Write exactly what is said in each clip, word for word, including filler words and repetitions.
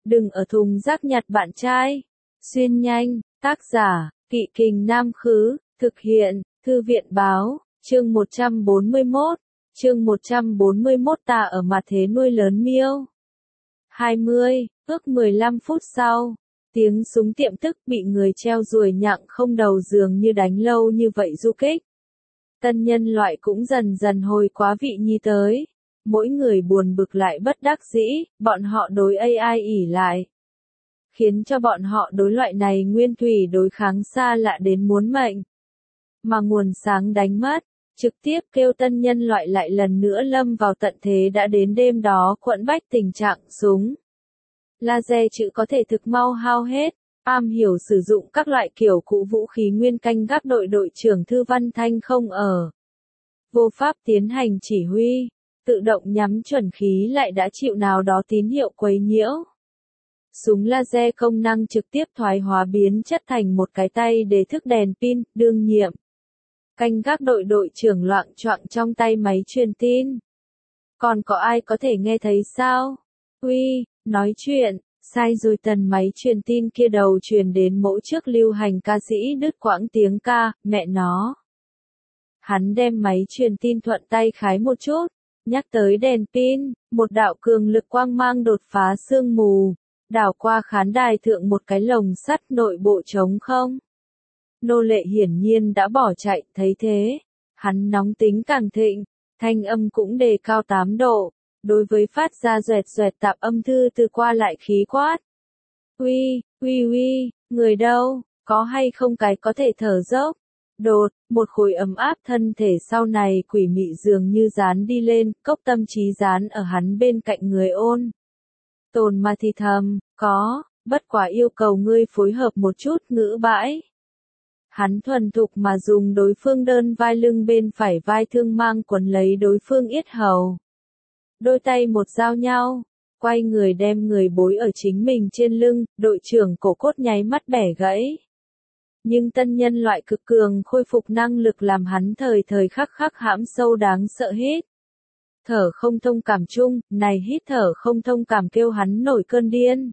Đừng ở thùng rác nhặt bạn trai. Xuyên nhanh, tác giả, Kỵ Kình Nam Khứ, thực hiện, Thư viện Báo, chương một trăm bốn mươi mốt, chương một trăm bốn mươi mốt ta ở mặt thế nuôi lớn miêu. hai mươi, ước mười lăm phút sau, tiếng súng tiệm tức bị người treo ruồi nhặng không đầu dường như đánh lâu như vậy du kích. Tân nhân loại cũng dần dần hồi quá vị nhi tới. Mỗi người buồn bực lại bất đắc dĩ, bọn họ đối a i ỷ lại. Khiến cho bọn họ đối loại này nguyên thủy đối kháng xa lạ đến muốn mệnh. Mà nguồn sáng đánh mất, trực tiếp kêu tân nhân loại lại lần nữa lâm vào tận thế đã đến đêm đó quẫn bách tình trạng súng. Laser chữ có thể thực mau hao hết, am hiểu sử dụng các loại kiểu cũ vũ khí nguyên canh gác đội đội trưởng Thư Văn Thanh không ở. Vô pháp tiến hành chỉ huy, tự động nhắm chuẩn khí lại đã chịu nào đó tín hiệu quấy nhiễu. Súng laser công năng trực tiếp thoái hóa biến chất thành một cái tay để thức đèn pin, đương nhiệm. Canh gác đội đội trưởng loạng choạng trong tay máy truyền tin. Còn có ai có thể nghe thấy sao? Uy, nói chuyện, sai rồi tần máy truyền tin kia đầu truyền đến mẫu trước lưu hành ca sĩ đứt quãng tiếng ca, mẹ nó. Hắn đem máy truyền tin thuận tay khái một chút, nhắc tới đèn pin, một đạo cường lực quang mang đột phá sương mù, đảo qua khán đài thượng một cái lồng sắt nội bộ trống không. Nô lệ hiển nhiên đã bỏ chạy, thấy thế, hắn nóng tính càng thịnh, thanh âm cũng đề cao tám độ, đối với phát ra doẹt doẹt tạp âm thư từ qua lại khí quát. Uy, uy uy, người đâu, có hay không cái có thể thở dốc? Đột, một khối ấm áp thân thể sau này quỷ mị dường như dán đi lên, cốc tâm trí dán ở hắn bên cạnh người ôn. Tồn mà thì thầm, có, bất quá yêu cầu ngươi phối hợp một chút ngữ bãi. Hắn thuần thục mà dùng đối phương đơn vai lưng bên phải vai thương mang quấn lấy đối phương yết hầu. Đôi tay một giao nhau, quay người đem người bối ở chính mình trên lưng, đội trưởng cổ cốt nháy mắt bẻ gãy. Nhưng tân nhân loại cực cường khôi phục năng lực làm hắn thời thời khắc khắc hãm sâu đáng sợ hít. Thở không thông cảm chung, này hít thở không thông cảm kêu hắn nổi cơn điên.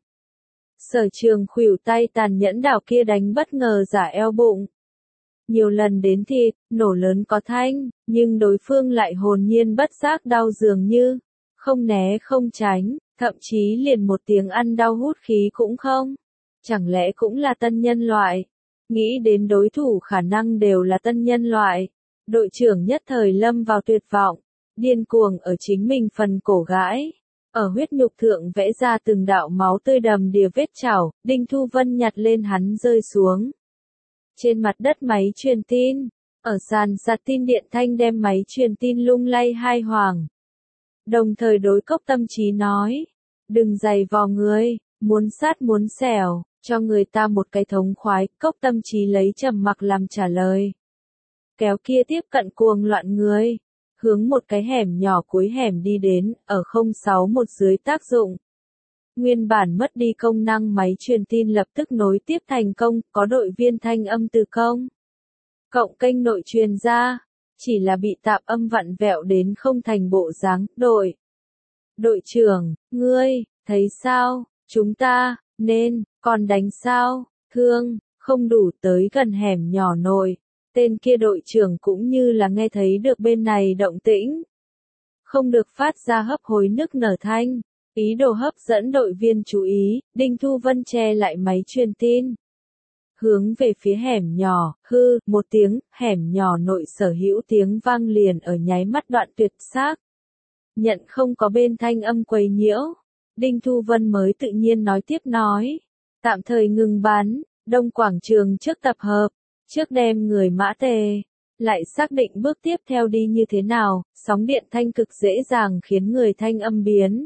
Sở Trường khuỷu tay tàn nhẫn đảo kia đánh bất ngờ giả eo bụng. Nhiều lần đến thịt, nổ lớn có thanh, nhưng đối phương lại hồn nhiên bất giác đau dường như, không né không tránh, thậm chí liền một tiếng ăn đau hút khí cũng không. Chẳng lẽ cũng là tân nhân loại? Nghĩ đến đối thủ khả năng đều là tân nhân loại. Đội trưởng nhất thời lâm vào tuyệt vọng, điên cuồng ở chính mình phần cổ gãi. Ở huyết nhục thượng vẽ ra từng đạo máu tươi đầm đìa vết chảo, Đinh Thu Vân nhặt lên hắn rơi xuống. Trên mặt đất máy truyền tin, ở sàn sạc tin điện thanh đem máy truyền tin lung lay hai hoàng. Đồng thời đối cốc tâm trí nói, đừng giày vò người, muốn sát muốn xẻo, cho người ta một cái thống khoái, cốc tâm trí lấy trầm mặc làm trả lời. Kéo kia tiếp cận cuồng loạn người, hướng một cái hẻm nhỏ cuối hẻm đi đến, ở không sáu một dưới tác dụng. Nguyên bản mất đi công năng máy truyền tin lập tức nối tiếp thành công, có đội viên thanh âm từ công. Cộng kênh nội truyền ra, chỉ là bị tạp âm vặn vẹo đến không thành bộ dáng, đội. Đội trưởng, ngươi, thấy sao, chúng ta, nên, còn đánh sao, thương, không đủ tới gần hẻm nhỏ nội. Tên kia đội trưởng cũng như là nghe thấy được bên này động tĩnh. Không được phát ra hấp hối nức nở thanh. Ý đồ hấp dẫn đội viên chú ý, Đinh Thu Vân che lại máy truyền tin. Hướng về phía hẻm nhỏ, hư, một tiếng, hẻm nhỏ nội sở hữu tiếng vang liền ở nháy mắt đoạn tuyệt xác. Nhận không có bên thanh âm quấy nhiễu. Đinh Thu Vân mới tự nhiên nói tiếp nói. Tạm thời ngừng bắn, đông quảng trường trước tập hợp, trước đem người mã tề. Lại xác định bước tiếp theo đi như thế nào, sóng điện thanh cực dễ dàng khiến người thanh âm biến.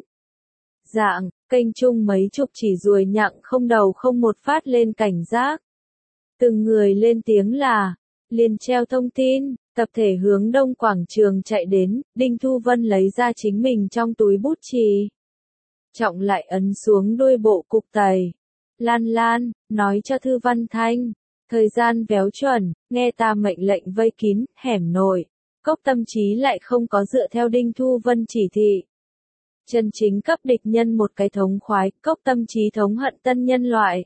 Dạng, kênh chung mấy chục chỉ ruồi nhặng không đầu không một phát lên cảnh giác. Từng người lên tiếng là, liền treo thông tin, tập thể hướng đông quảng trường chạy đến, Đinh Thu Vân lấy ra chính mình trong túi bút chì. Trọng lại ấn xuống đuôi bộ cục tẩy. Lan Lan, nói cho Thư Văn Thanh, thời gian véo chuẩn, nghe ta mệnh lệnh vây kín, hẻm nội. Cốc tâm trí lại không có dựa theo Đinh Thu Vân chỉ thị. chân chính cấp địch nhân một cái thống khoái, Cốc Tâm Chí thống hận tân nhân loại.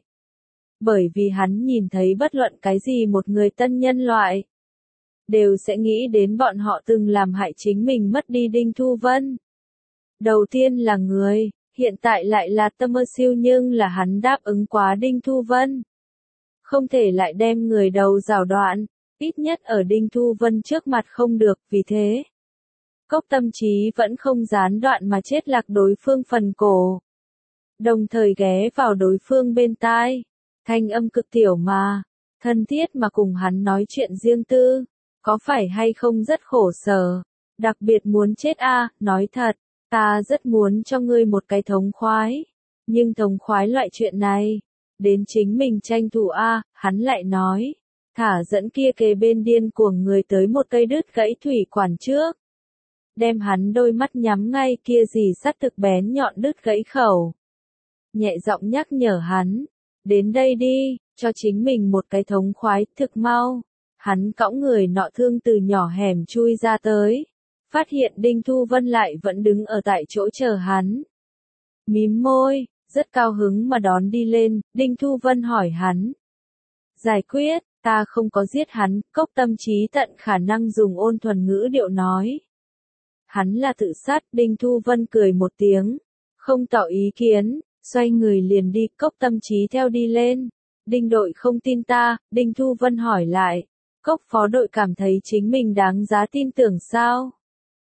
Bởi vì hắn nhìn thấy bất luận cái gì một người tân nhân loại, đều sẽ nghĩ đến bọn họ từng làm hại chính mình mất đi Đinh Thu Vân. Đầu tiên là người, hiện tại lại là Tâm Mơ Siêu nhưng là hắn đáp ứng quá Đinh Thu Vân. Không thể lại đem người đầu rào đoạn, ít nhất ở Đinh Thu Vân trước mặt không được, vì thế. Cốc Tâm Chí vẫn không gián đoạn mà chết lạc đối phương phần cổ. Đồng thời ghé vào đối phương bên tai, thanh âm cực tiểu mà, thân thiết mà cùng hắn nói chuyện riêng tư, có phải hay không rất khổ sở, đặc biệt muốn chết a, à, nói thật, ta rất muốn cho ngươi một cái thống khoái, nhưng thống khoái loại chuyện này, đến chính mình tranh thủ a, à, hắn lại nói, thả dẫn kia kề bên điên cuồng người tới một cây đứt gãy thủy quản trước. Đem hắn đôi mắt nhắm ngay kia gì sắt thực bén nhọn đứt gãy khẩu. Nhẹ giọng nhắc nhở hắn, đến đây đi, cho chính mình một cái thống khoái, thực mau. Hắn cõng người nọ thương từ nhỏ hẻm chui ra tới, phát hiện Đinh Thu Vân lại vẫn đứng ở tại chỗ chờ hắn. Mím môi, rất cao hứng mà đón đi lên, Đinh Thu Vân hỏi hắn. Giải quyết, ta không có giết hắn, Cốc Tâm Chí tận khả năng dùng ôn thuần ngữ điệu nói. Hắn là tự sát, Đinh Thu Vân cười một tiếng, không tỏ ý kiến, xoay người liền đi, Cốc Tâm Chí theo đi lên. Đinh đội không tin ta, Đinh Thu Vân hỏi lại, Cốc phó đội cảm thấy chính mình đáng giá tin tưởng sao?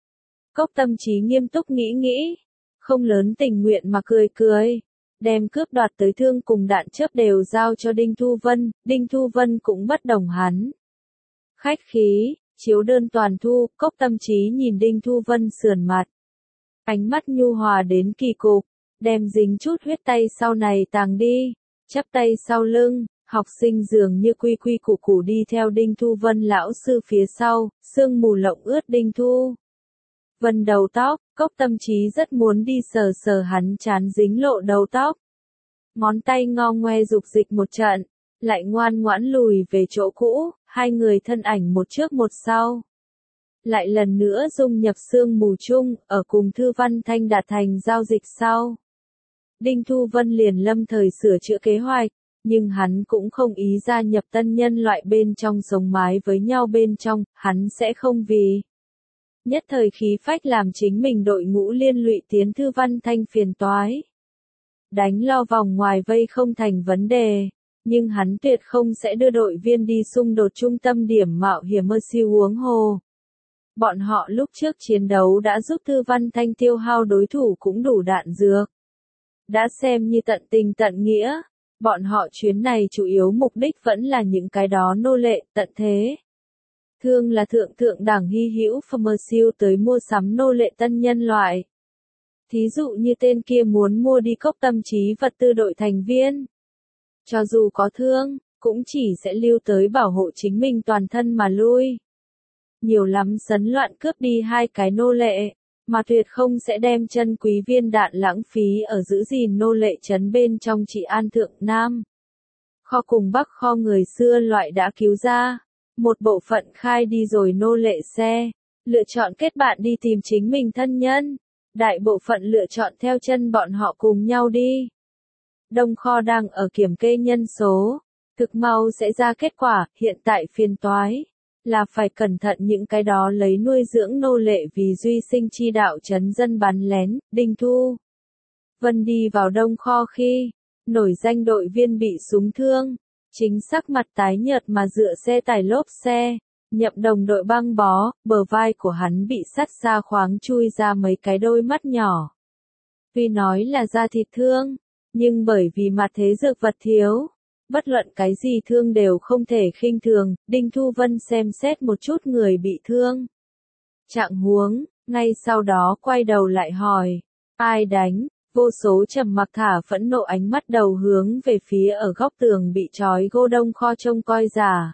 Cốc Tâm Chí nghiêm túc nghĩ nghĩ, không lớn tình nguyện mà cười cười, đem cướp đoạt tới thương cùng đạn chớp đều giao cho Đinh Thu Vân, Đinh Thu Vân cũng bất đồng hắn. Khách khí, chiếu đơn toàn thu, Cốc Tâm Chí nhìn Đinh Thu Vân sườn mặt. Ánh mắt nhu hòa đến kỳ cục, đem dính chút huyết tay sau này tàng đi, chắp tay sau lưng, học sinh dường như quy quy củ củ đi theo Đinh Thu Vân lão sư phía sau, sương mù lộng ướt Đinh Thu Vân đầu tóc, Cốc Tâm Chí rất muốn đi sờ sờ hắn chán dính lộ đầu tóc. Ngón tay ngo ngoe dục dịch một trận, lại ngoan ngoãn lùi về chỗ cũ, hai người thân ảnh một trước một sau. Lại lần nữa dung nhập sương mù chung, ở cùng Thư Văn Thanh đạt thành giao dịch sau. Đinh Thu Vân liền lâm thời sửa chữa kế hoạch, nhưng hắn cũng không ý gia nhập tân nhân loại bên trong sống mái với nhau bên trong, hắn sẽ không vì nhất thời khí phách làm chính mình đội ngũ liên lụy tiến Thư Văn Thanh phiền toái. Đánh lo vòng ngoài vây không thành vấn đề, nhưng hắn tuyệt không sẽ đưa đội viên đi xung đột trung tâm điểm mạo hiểm mơ siêu huống hồ. Bọn họ lúc trước chiến đấu đã giúp Thư Văn Thanh tiêu hao đối thủ cũng đủ đạn dược. Đã xem như tận tình tận nghĩa, bọn họ chuyến này chủ yếu mục đích vẫn là những cái đó nô lệ tận thế. Thương là thượng thượng đẳng hy hữu Pharma siêu tới mua sắm nô lệ tân nhân loại. Thí dụ như tên kia muốn mua đi Cốc Tâm Chí vật tư đội thành viên. Cho dù có thương, cũng chỉ sẽ lưu tới bảo hộ chính mình toàn thân mà lui. Nhiều lắm sấn loạn cướp đi hai cái nô lệ, mà tuyệt không sẽ đem chân quý viên đạn lãng phí ở giữ gìn nô lệ trấn bên trong Trị An Thượng Nam. Kho cùng Bắc kho người xưa loại đã cứu ra, một bộ phận khai đi rồi nô lệ xe, lựa chọn kết bạn đi tìm chính mình thân nhân, đại bộ phận lựa chọn theo chân bọn họ cùng nhau đi. Đông kho đang ở kiểm kê nhân số, thực mau sẽ ra kết quả, hiện tại phiền toái, là phải cẩn thận những cái đó lấy nuôi dưỡng nô lệ vì duy sinh chi đạo trấn dân bắn lén, Đinh Thu Vân đi vào đông kho khi, nổi danh đội viên bị súng thương, chính sắc mặt tái nhợt mà dựa xe tải lốp xe, nhậm đồng đội băng bó, bờ vai của hắn bị sắt xa khoáng chui ra mấy cái đôi mắt nhỏ. Tuy nói là da thịt thương, nhưng bởi vì mặt thế dược vật thiếu, bất luận cái gì thương đều không thể khinh thường, Đinh Thu Vân xem xét một chút người bị thương. Trạng huống, ngay sau đó quay đầu lại hỏi, ai đánh, vô số trầm mặc thả phẫn nộ ánh mắt đầu hướng về phía ở góc tường bị trói gô đông kho trông coi giả.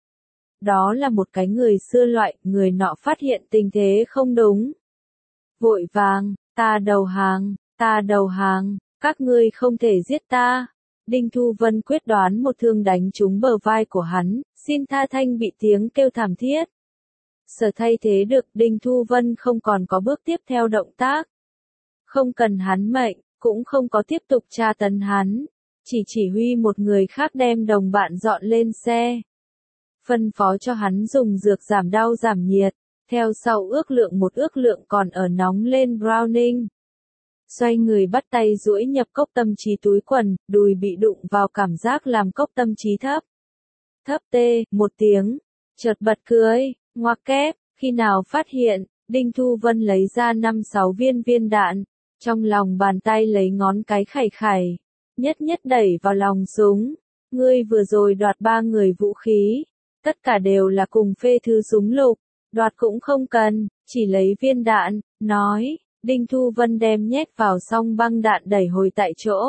Đó là một cái người xưa loại, người nọ phát hiện tình thế không đúng. Vội vàng, ta đầu hàng, ta đầu hàng, các ngươi không thể giết ta. Đinh Thu Vân quyết đoán một thương đánh trúng bờ vai của hắn, xin tha thanh bị tiếng kêu thảm thiết. Sở thay thế được Đinh Thu Vân không còn có bước tiếp theo động tác. Không cần hắn mệnh, cũng không có tiếp tục tra tấn hắn, chỉ chỉ huy một người khác đem đồng bạn dọn lên xe. Phân phó cho hắn dùng dược giảm đau giảm nhiệt, theo sau ước lượng một ước lượng còn ở nóng lên Browning. Xoay người bắt tay duỗi nhập cốc tâm trí túi quần, đùi bị đụng vào cảm giác làm cốc tâm trí thấp. Thấp tê, một tiếng, chợt bật cười, ngoặc kép, khi nào phát hiện, Đinh Thu Vân lấy ra năm sáu viên viên đạn, trong lòng bàn tay lấy ngón cái khẩy khẩy, nhất nhất đẩy vào lòng súng. Ngươi vừa rồi đoạt ba người vũ khí, tất cả đều là cùng phê thư súng lục, đoạt cũng không cần, chỉ lấy viên đạn, nói. Đinh Thu Vân đem nhét vào xong băng đạn đẩy hồi tại chỗ.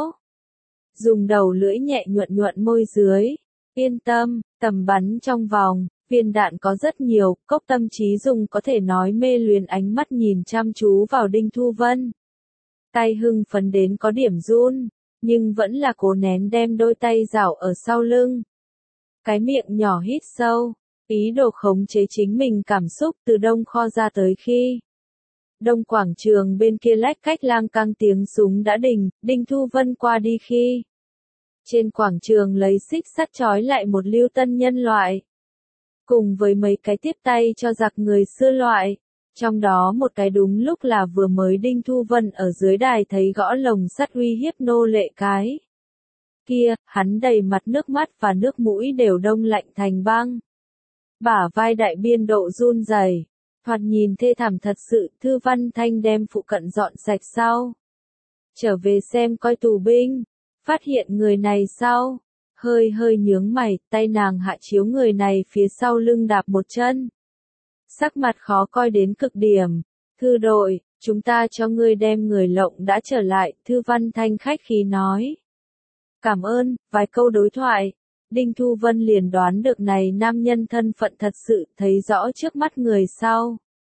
Dùng đầu lưỡi nhẹ nhuận nhuận môi dưới. Yên tâm, tầm bắn trong vòng, viên đạn có rất nhiều, cốc tâm trí dùng có thể nói mê luyến ánh mắt nhìn chăm chú vào Đinh Thu Vân. Tay hưng phấn đến có điểm run, nhưng vẫn là cố nén đem đôi tay rảo ở sau lưng. Cái miệng nhỏ hít sâu, ý đồ khống chế chính mình cảm xúc từ đông kho ra tới khi. Đông quảng trường bên kia lách cách lang cang tiếng súng đã đình, Đinh Thu Vân qua đi khi. Trên quảng trường lấy xích sắt trói lại một lưu tân nhân loại. Cùng với mấy cái tiếp tay cho giặc người xưa loại. Trong đó một cái đúng lúc là vừa mới Đinh Thu Vân ở dưới đài thấy gõ lồng sắt uy hiếp nô lệ cái. Kia, hắn đầy mặt nước mắt và nước mũi đều đông lạnh thành băng. Bả vai đại biên độ run rẩy. Thoạt nhìn thê thảm thật sự, Thư Văn Thanh đem phụ cận dọn sạch sau. Trở về xem coi tù binh, phát hiện người này sau, hơi hơi nhướng mày, tay nàng hạ chiếu người này phía sau lưng đạp một chân. Sắc mặt khó coi đến cực điểm, Thư đội, chúng ta cho ngươi đem người lộng đã trở lại, Thư Văn Thanh khách khí nói. Cảm ơn, vài câu đối thoại. Đinh Thu Vân liền đoán được này nam nhân thân phận thật sự, thấy rõ trước mắt người sau.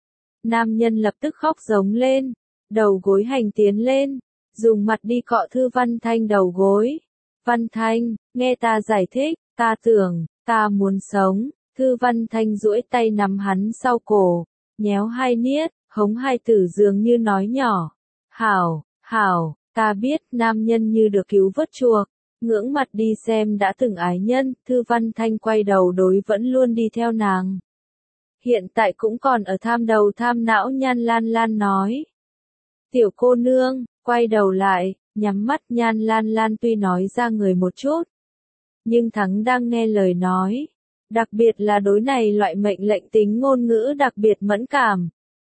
Nam nhân lập tức khóc giống lên, đầu gối hành tiến lên, dùng mặt đi cọ Thư Văn Thanh đầu gối. Văn Thanh, nghe ta giải thích, ta tưởng, ta muốn sống. Thư Văn Thanh duỗi tay nắm hắn sau cổ, nhéo hai niết, hống hai tử dường như nói nhỏ. Hảo, hảo, ta biết nam nhân như được cứu vớt chuộc. Ngưỡng mặt đi xem đã từng ái nhân, Thư Văn Thanh quay đầu đối vẫn luôn đi theo nàng. Hiện tại cũng còn ở tham đầu tham não Nhan Lan Lan nói. Tiểu cô nương, quay đầu lại, nhắm mắt Nhan Lan Lan tuy nói ra người một chút. Nhưng Thắng đang nghe lời nói. Đặc biệt là đối này loại mệnh lệnh tính ngôn ngữ đặc biệt mẫn cảm.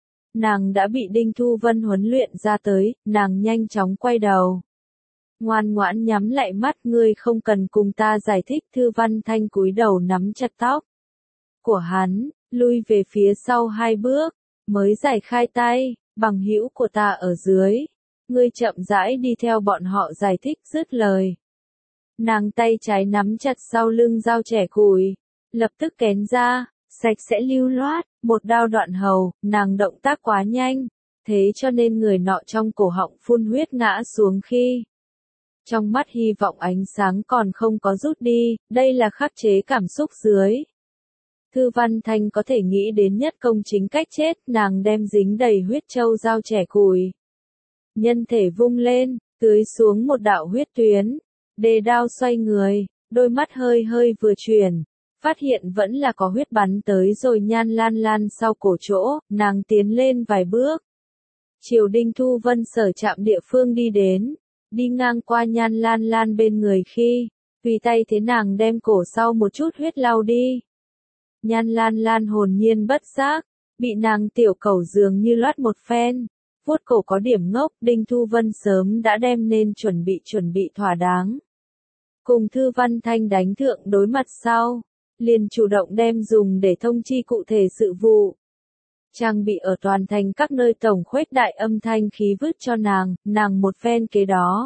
Nàng đã bị Đinh Thu Vân huấn luyện ra tới, nàng nhanh chóng quay đầu. Ngoan ngoãn nhắm lại mắt, ngươi không cần cùng ta giải thích. Thư Văn Thanh cúi đầu nắm chặt tóc của hắn, lui về phía sau hai bước, mới giải khai tay, bằng hữu của ta ở dưới. Ngươi chậm rãi đi theo bọn họ giải thích dứt lời. Nàng tay trái nắm chặt sau lưng dao chẻ củi, lập tức kén ra, sạch sẽ lưu loát, một đao đoạn hầu, nàng động tác quá nhanh, thế cho nên người nọ trong cổ họng phun huyết ngã xuống khi. Trong mắt hy vọng ánh sáng còn không có rút đi, đây là khắc chế cảm xúc dưới. Thư Văn Thanh có thể nghĩ đến nhất công chính cách chết, nàng đem dính đầy huyết châu dao chẻ củi. Nhân thể vung lên, tưới xuống một đạo huyết tuyến, đề đao xoay người, đôi mắt hơi hơi vừa chuyển, phát hiện vẫn là có huyết bắn tới rồi. Nhan Lan Lan sau cổ chỗ, nàng tiến lên vài bước. Triều Đinh Thu Vân sở chạm địa phương đi đến. Đi ngang qua Nhan Lan Lan bên người khi, tùy tay thế nàng đem cổ sau một chút huyết lau đi. Nhan Lan Lan hồn nhiên bất giác, bị nàng tiểu cẩu dường như loát một phen, vuốt cổ có điểm ngốc. Đinh Thu Vân sớm đã đem nên chuẩn bị chuẩn bị thỏa đáng. Cùng Thư Văn Thanh đánh thượng đối mặt sau, liền chủ động đem dùng để thông chi cụ thể sự vụ. Trang bị ở toàn thành các nơi tổng khuếch đại âm thanh khí vứt cho nàng, nàng một phen kế đó.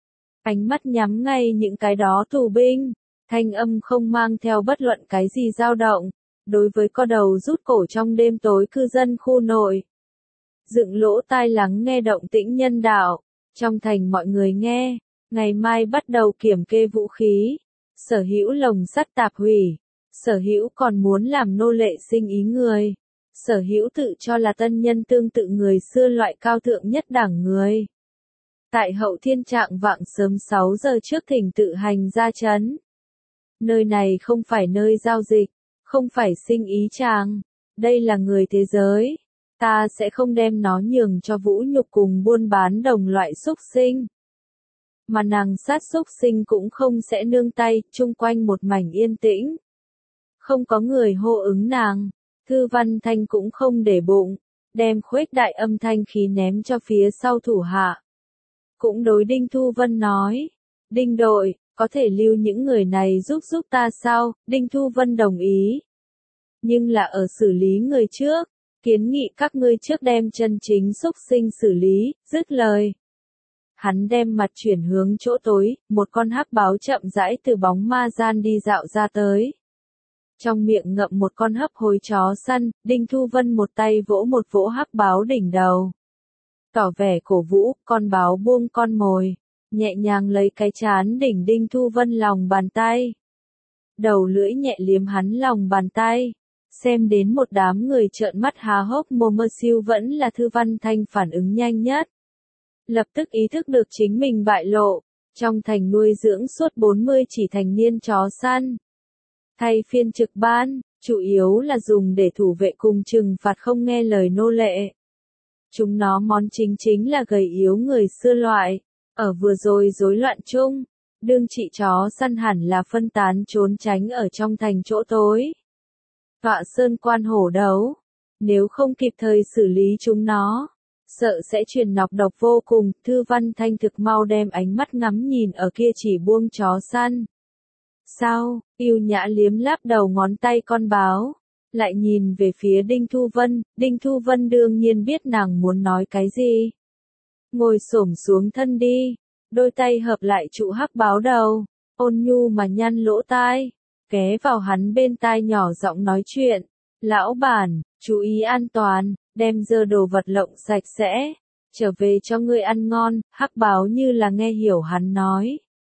Ánh mắt nhắm ngay những cái đó tù binh, thanh âm không mang theo bất luận cái gì dao động, đối với co đầu rút cổ trong đêm tối cư dân khu nội. Dựng lỗ tai lắng nghe động tĩnh nhân đạo, trong thành mọi người nghe, ngày mai bắt đầu kiểm kê vũ khí, sở hữu lồng sắt tạp hủy, sở hữu còn muốn làm nô lệ sinh ý người. Sở hữu tự cho là tân nhân tương tự người xưa loại cao thượng nhất đẳng người. Tại Hậu Thiên trạng vạng sớm sáu giờ trước thỉnh tự hành ra trấn. Nơi này không phải nơi giao dịch, không phải sinh ý tràng, đây là người thế giới. Ta sẽ không đem nó nhường cho vũ nhục cùng buôn bán đồng loại xúc sinh. Mà nàng sát xúc sinh cũng không sẽ nương tay, chung quanh một mảnh yên tĩnh. Không có người hô ứng nàng, Thư Văn Thanh cũng không để bụng, đem khuếch đại âm thanh khí ném cho phía sau thủ hạ. Cũng đối Đinh Thu Vân nói, Đinh đội, có thể lưu những người này giúp giúp ta sao? Đinh Thu Vân đồng ý. Nhưng là ở xử lý người trước, kiến nghị các ngươi trước đem chân chính xúc sinh xử lý, dứt lời. Hắn đem mặt chuyển hướng chỗ tối, một con hắc báo chậm rãi từ bóng ma gian đi dạo ra tới. Trong miệng ngậm một con hấp hối chó săn, Đinh Thu Vân một tay vỗ một vỗ hắc báo đỉnh đầu. Tỏ vẻ cổ vũ, con báo buông con mồi, nhẹ nhàng lấy cái chán đỉnh Đinh Thu Vân lòng bàn tay. Đầu lưỡi nhẹ liếm hắn lòng bàn tay. Xem đến một đám người trợn mắt há hốc mồm, mơ siêu vẫn là Thư Văn Thanh phản ứng nhanh nhất. Lập tức ý thức được chính mình bại lộ, trong thành nuôi dưỡng suốt bốn mươi chỉ thành niên chó săn. Thay phiên trực ban, chủ yếu là dùng để thủ vệ cùng trừng phạt không nghe lời nô lệ. Chúng nó món chính chính là gầy yếu người xưa loại, ở vừa rồi rối loạn chung, đương trị chó săn hẳn là phân tán trốn tránh ở trong thành chỗ tối. Tọa sơn quan hổ đấu, nếu không kịp thời xử lý chúng nó, sợ sẽ truyền nọc độc vô cùng. Thư Văn Thanh thực mau đem ánh mắt ngắm nhìn ở kia chỉ buông chó săn. Sao, yêu nhã liếm láp đầu ngón tay con báo, lại nhìn về phía Đinh Thu Vân. Đinh Thu Vân đương nhiên biết nàng muốn nói cái gì. Ngồi xổm xuống thân đi, đôi tay hợp lại trụ hắc báo đầu, ôn nhu mà nhăn lỗ tai, ghé vào hắn bên tai nhỏ giọng nói chuyện. Lão bản, chú ý an toàn, đem dơ đồ vật lộng sạch sẽ, trở về cho ngươi ăn ngon. Hắc báo như là nghe hiểu hắn nói.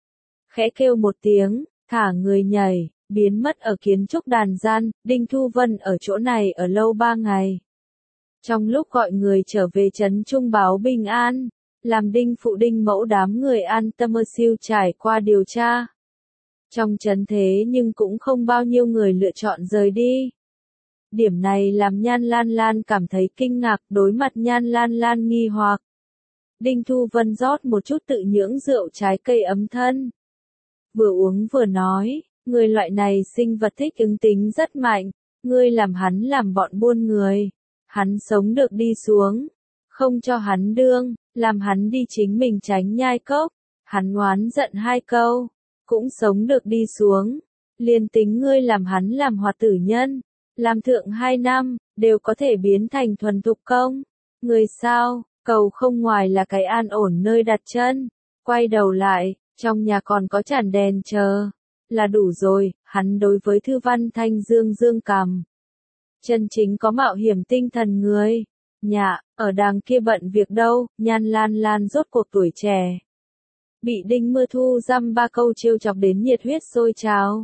Khẽ kêu một tiếng, thả người nhảy, biến mất ở kiến trúc đàn gian. Đinh Thu Vân ở chỗ này ở lâu ba ngày. Trong lúc gọi người trở về trấn trung báo bình an, làm Đinh phụ Đinh mẫu đám người an tâm mơ siêu trải qua điều tra. Trong trấn thế nhưng cũng không bao nhiêu người lựa chọn rời đi. Điểm này làm Nhan Lan Lan cảm thấy kinh ngạc. Đối mặt Nhan Lan Lan nghi hoặc, Đinh Thu Vân rót một chút tự nhưỡng rượu trái cây ấm thân. Vừa uống vừa nói, người loại này sinh vật thích ứng tính rất mạnh, ngươi làm hắn làm bọn buôn người, hắn sống được đi xuống, không cho hắn đương, làm hắn đi chính mình tránh nhai cốc, hắn oán giận hai câu, cũng sống được đi xuống, liền tính ngươi làm hắn làm hoạt tử nhân, làm thượng hai năm, đều có thể biến thành thuần thục công. Người sao, cầu không ngoài là cái an ổn nơi đặt chân, quay đầu lại, trong nhà còn có tràn đèn chờ, là đủ rồi. Hắn đối với Thư Văn Thanh dương dương cằm. Chân chính có mạo hiểm tinh thần người. Nhà, ở đàng kia bận việc đâu. Nhan Lan Lan rốt cuộc tuổi trẻ, bị Đinh Mưa Thu dăm ba câu trêu chọc đến nhiệt huyết sôi trào.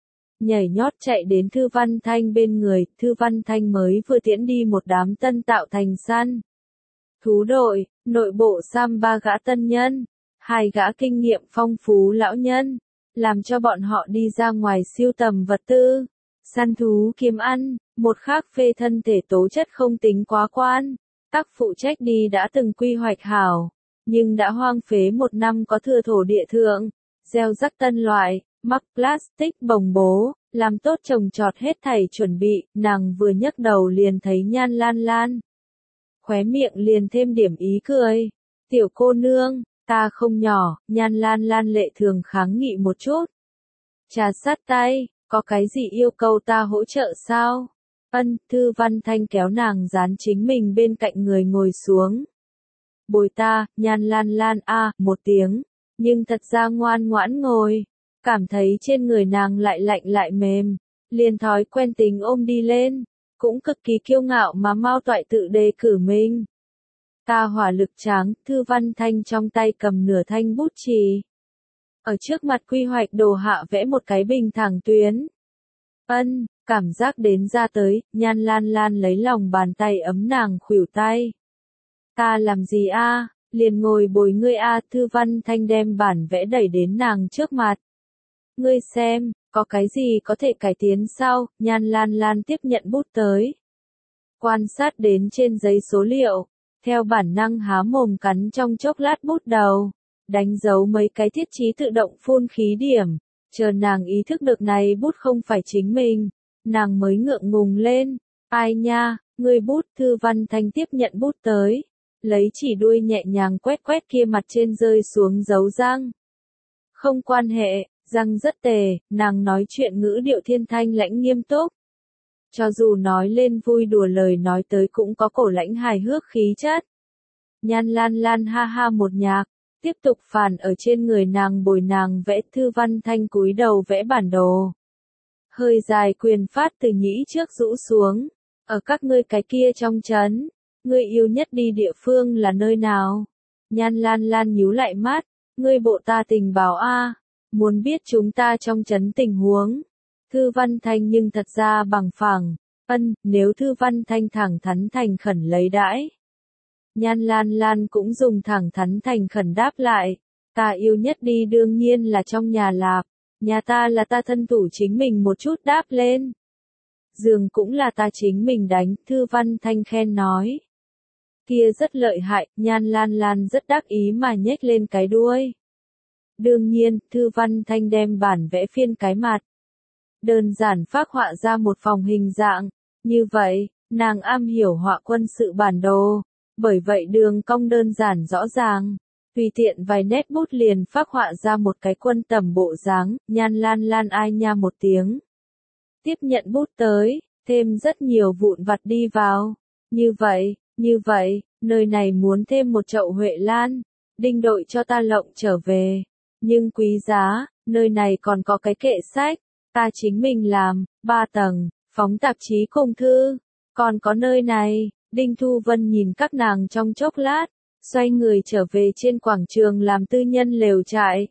Nhảy nhót chạy đến Thư Văn Thanh bên người. Thư Văn Thanh mới vừa tiễn đi một đám tân tạo thành săn thú đội, nội bộ giam ba gã tân nhân, hai gã kinh nghiệm phong phú lão nhân, làm cho bọn họ đi ra ngoài siêu tầm vật tư, săn thú kiếm ăn. Một khác phê thân thể tố chất không tính quá quan, tác phụ trách đi đã từng quy hoạch hảo, nhưng đã hoang phế một năm có thừa thổ địa thượng, gieo rắc tân loại, mắc plastic bồng bố, làm tốt trồng trọt hết thảy chuẩn bị. Nàng vừa nhấc đầu liền thấy Nhan Lan Lan, khóe miệng liền thêm điểm ý cười. Tiểu cô nương, ta không nhỏ. Nhan Lan Lan lệ thường kháng nghị một chút, trà sát tay, có cái gì yêu cầu ta hỗ trợ sao? Ân. Thư Văn Thanh kéo nàng dán chính mình bên cạnh người ngồi xuống. Bồi ta. Nhan Lan Lan a à, một tiếng, nhưng thật ra ngoan ngoãn ngồi, cảm thấy trên người nàng lại lạnh lại mềm, liền thói quen tính ôm đi lên, cũng cực kỳ kiêu ngạo mà mau toại tự đề cử mình. Ta hỏa lực tráng. Thư Văn Thanh trong tay cầm nửa thanh bút chì, ở trước mặt quy hoạch đồ hạ vẽ một cái bình thẳng tuyến. Ân, cảm giác đến ra tới. Nhan Lan Lan lấy lòng bàn tay ấm nàng khuỷu tay. Ta làm gì a? liền ngồi bồi ngươi a. Thư Văn Thanh đem bản vẽ đẩy đến nàng trước mặt. Ngươi xem, có cái gì có thể cải tiến sao? Nhan Lan Lan tiếp nhận bút tới. Quan sát đến trên giấy số liệu, theo bản năng há mồm cắn trong chốc lát bút đầu, đánh dấu mấy cái thiết chí tự động phun khí điểm, chờ nàng ý thức được này bút không phải chính mình, nàng mới ngượng ngùng lên, ai nha, ngươi bút. Thư Văn Thanh tiếp nhận bút tới, lấy chỉ đuôi nhẹ nhàng quét quét kia mặt trên rơi xuống dấu răng. Không quan hệ, răng rất tề, nàng nói chuyện ngữ điệu thiên thanh lãnh nghiêm túc. Cho dù nói lên vui đùa lời nói tới cũng có cổ lãnh hài hước khí chất. Nhan Lan Lan ha ha một nhạc, tiếp tục phản ở trên người nàng bồi nàng vẽ. Thư Văn Thanh cúi đầu vẽ bản đồ. Hơi dài quyền phát từ nhĩ trước rũ xuống, ở các ngươi cái kia trong trấn, ngươi yêu nhất đi địa phương là nơi nào? Nhan Lan Lan nhíu lại mắt, ngươi bộ ta tình báo a, muốn biết chúng ta trong trấn tình huống. Thư Văn Thanh nhưng thật ra bằng phẳng, ân, nếu Thư Văn Thanh thẳng thắn thành khẩn lấy đãi. Nhan Lan Lan cũng dùng thẳng thắn thành khẩn đáp lại, ta yêu nhất đi đương nhiên là trong nhà lạp, nhà ta là ta thân thủ chính mình một chút đáp lên. Giường cũng là ta chính mình đánh. Thư Văn Thanh khen nói. Kia rất lợi hại. Nhan Lan Lan rất đắc ý mà nhếch lên cái đuôi. Đương nhiên, Thư Văn Thanh đem bản vẽ phiên cái mặt. Đơn giản phác họa ra một phòng hình dạng. Như vậy, nàng am hiểu họa quân sự bản đồ. Bởi vậy đường cong đơn giản rõ ràng. Tùy tiện vài nét bút liền phác họa ra một cái quân tầm bộ dáng. Nhan Lan Lan ai nha một tiếng. Tiếp nhận bút tới, thêm rất nhiều vụn vặt đi vào. Như vậy, như vậy, nơi này muốn thêm một chậu Huệ Lan. Đinh đội cho ta lộng trở về. Nhưng quý giá, nơi này còn có cái kệ sách. Ta chính mình làm, ba tầng, phóng tạp chí cùng thư. Còn có nơi này, Đinh Thu Vân nhìn các nàng trong chốc lát, xoay người trở về trên quảng trường làm tư nhân lều trại.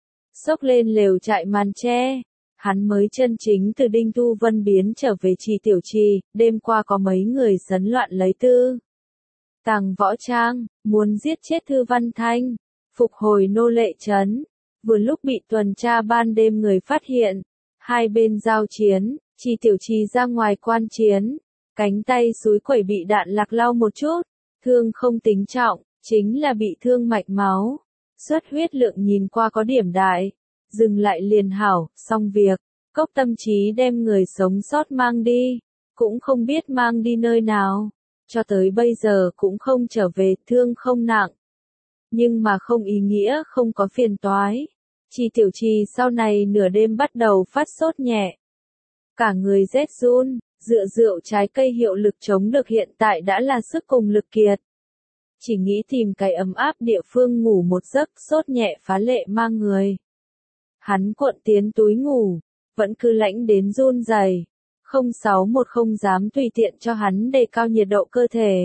Xốc lên lều trại màn che. Hắn mới chân chính từ Đinh Thu Vân biến trở về Trì Tiểu Trì, đêm qua có mấy người sấn loạn lấy tư. Tàng võ trang, muốn giết chết Thư Văn Thanh, phục hồi nô lệ trấn. Vừa lúc bị tuần tra ban đêm người phát hiện, hai bên giao chiến, Trì Tiểu Trì ra ngoài quan chiến, cánh tay súi quẩy bị đạn lạc lau một chút, thương không tính trọng, chính là bị thương mạch máu, xuất huyết lượng nhìn qua có điểm đại. Dừng lại liền hảo, xong việc, Cốc Tâm Trí đem người sống sót mang đi, cũng không biết mang đi nơi nào, cho tới bây giờ cũng không trở về, thương không nặng. Nhưng mà không ý nghĩa không có phiền toái. Trì Tiểu Trì sau này nửa đêm bắt đầu phát sốt nhẹ. Cả người rét run, dựa rượu trái cây hiệu lực chống được hiện tại đã là sức cùng lực kiệt. Chỉ nghĩ tìm cái ấm áp địa phương ngủ một giấc, sốt nhẹ phá lệ mang người. Hắn cuộn tiến túi ngủ, vẫn cứ lãnh đến run rẩy. không sáu một không dám tùy tiện cho hắn đề cao nhiệt độ cơ thể.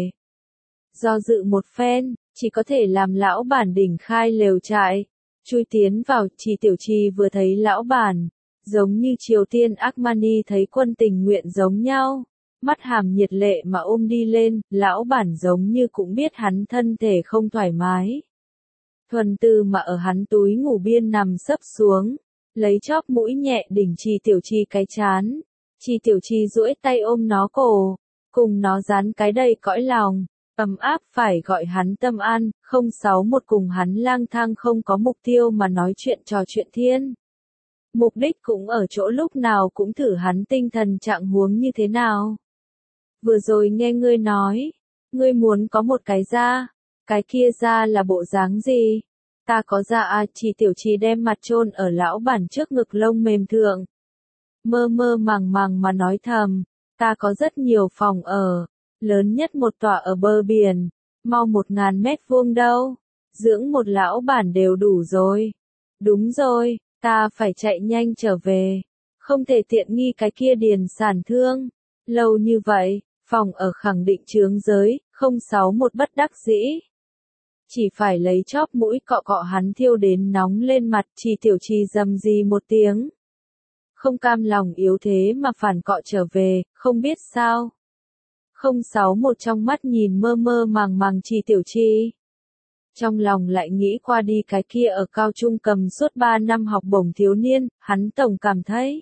Do dự một phen, chỉ có thể làm lão bản đỉnh khai lều trại. Chui tiến vào. Trì Tiểu Trì vừa thấy lão bản, giống như Triều Tiên Armani thấy quân tình nguyện giống nhau. Mắt hàm nhiệt lệ mà ôm đi lên, lão bản giống như cũng biết hắn thân thể không thoải mái. Thuần từ mà ở hắn túi ngủ biên nằm sấp xuống, lấy chóp mũi nhẹ đỉnh Trì Tiểu Trì cái chán. Trì Tiểu Trì duỗi tay ôm nó cổ, cùng nó dán cái đầy cõi lòng, ấm áp phải gọi hắn tâm an. Không sáu một cùng hắn lang thang không có mục tiêu mà nói chuyện trò chuyện thiên. Mục đích cũng ở chỗ lúc nào cũng thử hắn tinh thần trạng huống như thế nào. Vừa rồi nghe ngươi nói, ngươi muốn có một cái da, cái kia da là bộ dáng gì? Ta có da à? Trì Tiểu Trì đem mặt chôn ở lão bản trước ngực lông mềm thượng. Mơ mơ màng màng mà nói thầm, ta có rất nhiều phòng ở, lớn nhất một tòa ở bờ biển, mau một ngàn mét vuông đâu, dưỡng một lão bản đều đủ rồi. Đúng rồi, ta phải chạy nhanh trở về, không thể tiện nghi cái kia điền sản thương. Lâu như vậy, phòng ở khẳng định chướng giới. Không sáu một bất đắc dĩ. Chỉ phải lấy chóp mũi cọ cọ hắn thiêu đến nóng lên mặt. Trì Tiểu Trì rầm rì một tiếng. Không cam lòng yếu thế mà phản cọ trở về, không biết sao. Không sáu một trong mắt nhìn mơ mơ màng màng Trì Tiểu Trì. Trong lòng lại nghĩ qua đi cái kia ở cao trung cầm suốt ba năm học bổng thiếu niên, hắn tổng cảm thấy.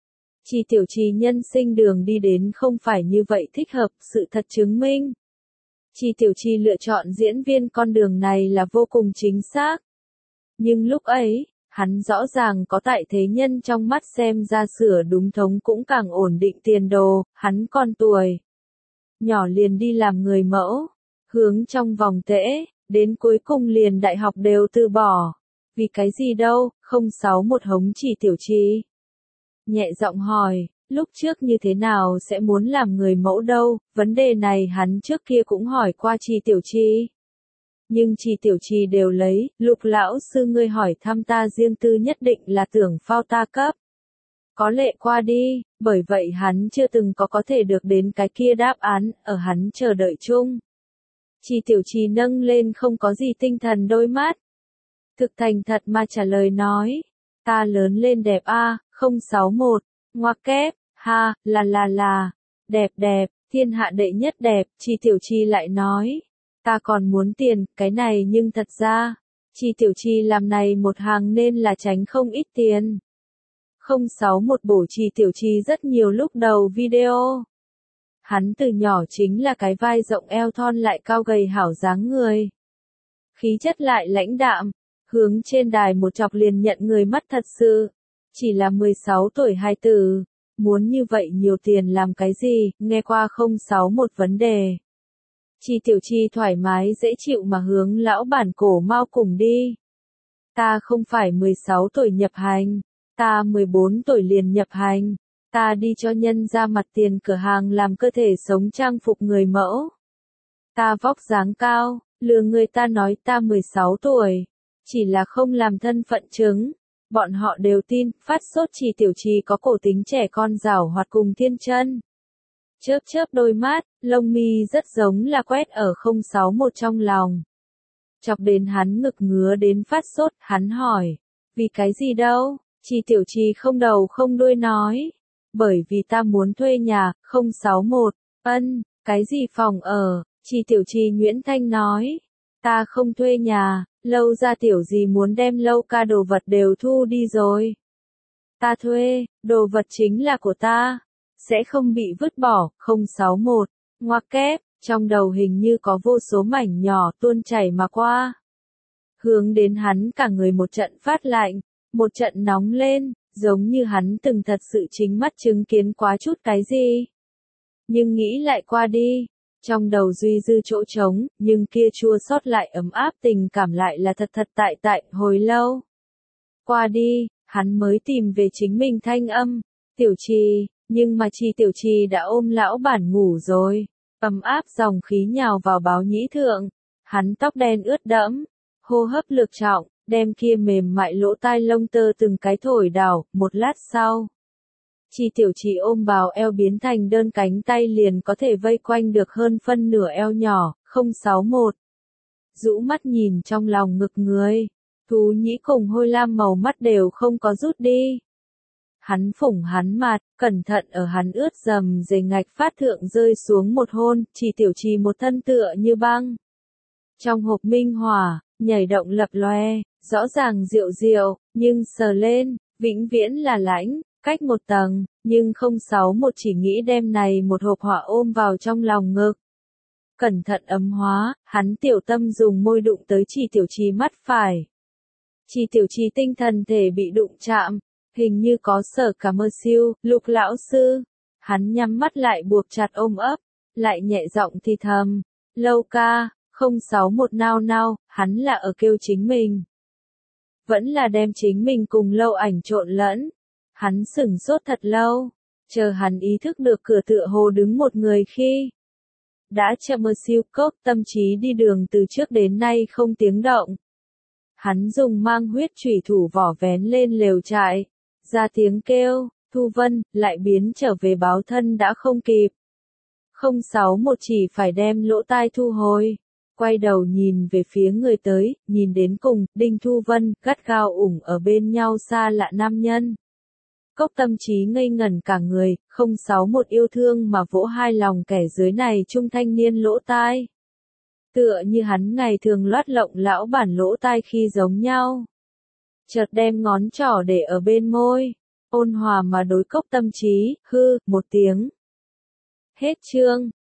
Chi Tiểu Trì nhân sinh đường đi đến không phải như vậy thích hợp, sự thật chứng minh. Chi Tiểu Trì lựa chọn diễn viên con đường này là vô cùng chính xác. Nhưng lúc ấy, hắn rõ ràng có tại thế nhân trong mắt xem ra sửa đúng thống cũng càng ổn định tiền đồ, hắn còn tuổi nhỏ liền đi làm người mẫu, hướng trong vòng tễ, đến cuối cùng liền đại học đều từ bỏ. Vì cái gì đâu, không sáu một hống Chi Tiểu Trì. Nhẹ giọng hỏi, lúc trước như thế nào sẽ muốn làm người mẫu đâu, vấn đề này hắn trước kia cũng hỏi qua Chi Tiểu Trì. Nhưng Chi Tiểu Trì đều lấy, Lục lão sư ngươi hỏi thăm ta riêng tư nhất định là tưởng phao ta cấp. Có lệ qua đi, bởi vậy hắn chưa từng có có thể được đến cái kia đáp án, ở hắn chờ đợi chung. Chi Tiểu Trì nâng lên không có gì tinh thần đôi mắt. Thực thành thật mà trả lời nói, ta lớn lên đẹp a, không sáu một, ngoặc kép, ha, là là là, đẹp đẹp, thiên hạ đệ nhất đẹp, Chi Tiểu Trì lại nói, ta còn muốn tiền, cái này nhưng thật ra, Chi Tiểu Trì làm này một hàng nên là tránh không ít tiền. không sáu một bổ Chi Tiểu Trì rất nhiều lúc đầu video. Hắn từ nhỏ chính là cái vai rộng eo thon lại cao gầy hảo dáng người. Khí chất lại lãnh đạm, hướng trên đài một chọc liền nhận người mắt thật sự. Chỉ là mười sáu tuổi hài tử, muốn như vậy nhiều tiền làm cái gì, nghe qua không sáu một vấn đề. Chi Tiểu Trì thoải mái dễ chịu mà hướng lão bản cổ mau cùng đi. Ta không phải mười sáu tuổi nhập hành, ta mười bốn tuổi liền nhập hành, ta đi cho nhân ra mặt tiền cửa hàng làm cơ thể sống trang phục người mẫu. Ta vóc dáng cao, lừa người ta nói ta mười sáu tuổi, chỉ là không làm thân phận chứng. Bọn họ đều tin, phát sốt Chi Tiểu Trì có cổ tính trẻ con giảo hoạt cùng thiên chân. Chớp chớp đôi mắt, lông mi rất giống là quét ở không sáu một trong lòng. Chọc đến hắn ngực ngứa đến phát sốt, hắn hỏi, vì cái gì đâu, Chi Tiểu Trì không đầu không đuôi nói, bởi vì ta muốn thuê nhà, không sáu một, ân, cái gì phòng ở, Chi Tiểu Trì Nguyễn Thanh nói, ta không thuê nhà, Lâu ra tiểu gì muốn đem Lâu ca đồ vật đều thu đi rồi. Ta thuê, đồ vật chính là của ta, sẽ không bị vứt bỏ, không sáu một, ngoặc kép, trong đầu hình như có vô số mảnh nhỏ tuôn chảy mà qua. Hướng đến hắn cả người một trận phát lạnh, một trận nóng lên, giống như hắn từng thật sự chính mắt chứng kiến quá chút cái gì. Nhưng nghĩ lại qua đi, trong đầu duy dư chỗ trống, nhưng kia chua xót lại ấm áp tình cảm lại là thật thật tại tại, hồi lâu. Qua đi, hắn mới tìm về chính mình thanh âm, Tiểu Trì, nhưng mà Chi Tiểu Trì đã ôm lão bản ngủ rồi, ấm áp dòng khí nhào vào báo nhĩ thượng, hắn tóc đen ướt đẫm, hô hấp lực trọng, đem kia mềm mại lỗ tai lông tơ từng cái thổi đảo, một lát sau. Chi Tiểu Trì ôm bào eo biến thành đơn cánh tay liền có thể vây quanh được hơn phân nửa eo nhỏ, không sáu một. Rũ mắt nhìn trong lòng ngực người, thú nhĩ cùng hôi lam màu mắt đều không có rút đi. Hắn phủng hắn mặt, cẩn thận ở hắn ướt dầm dề ngạch phát thượng rơi xuống một hôn, Chi Tiểu Trì một thân tựa như băng. Trong hộp minh hỏa, nhảy động lập loe, rõ ràng diệu diệu, nhưng sờ lên, vĩnh viễn là lãnh. Cách một tầng, nhưng không sáu một chỉ nghĩ đem này một hộp hỏa ôm vào trong lòng ngực. Cẩn thận ấm hóa, hắn tiểu tâm dùng môi đụng tới Chi Tiểu Trì mắt phải. Chi Tiểu Trì tinh thần thể bị đụng chạm, hình như có sở cả mơ siêu, Lục lão sư. Hắn nhắm mắt lại buộc chặt ôm ấp, lại nhẹ giọng thì thầm, Lâu ca, không sáu một nao nao, hắn là ở kêu chính mình. Vẫn là đem chính mình cùng Lâu ảnh trộn lẫn. Hắn sửng sốt thật lâu, chờ hắn ý thức được cửa tựa hồ đứng một người khi đã chậm mơ siêu cốc tâm trí đi đường từ trước đến nay không tiếng động. Hắn dùng mang huyết chủy thủ vỏ vén lên lều trại, ra tiếng kêu, Thu Vân, lại biến trở về báo thân đã không kịp. không sáu một chỉ phải đem lỗ tai thu hồi, quay đầu nhìn về phía người tới, nhìn đến cùng, Đinh Thu Vân, gắt gao ủng ở bên nhau xa lạ nam nhân. Cốc tâm trí ngây ngẩn cả người, không sáu một yêu thương mà vỗ hai lòng kẻ dưới này trung thanh niên lỗ tai. Tựa như hắn ngày thường loát lộng lão bản lỗ tai khi giống nhau. Chợt đem ngón trỏ để ở bên môi, ôn hòa mà đối Cốc Tâm Chí, hư, một tiếng. Hết chương.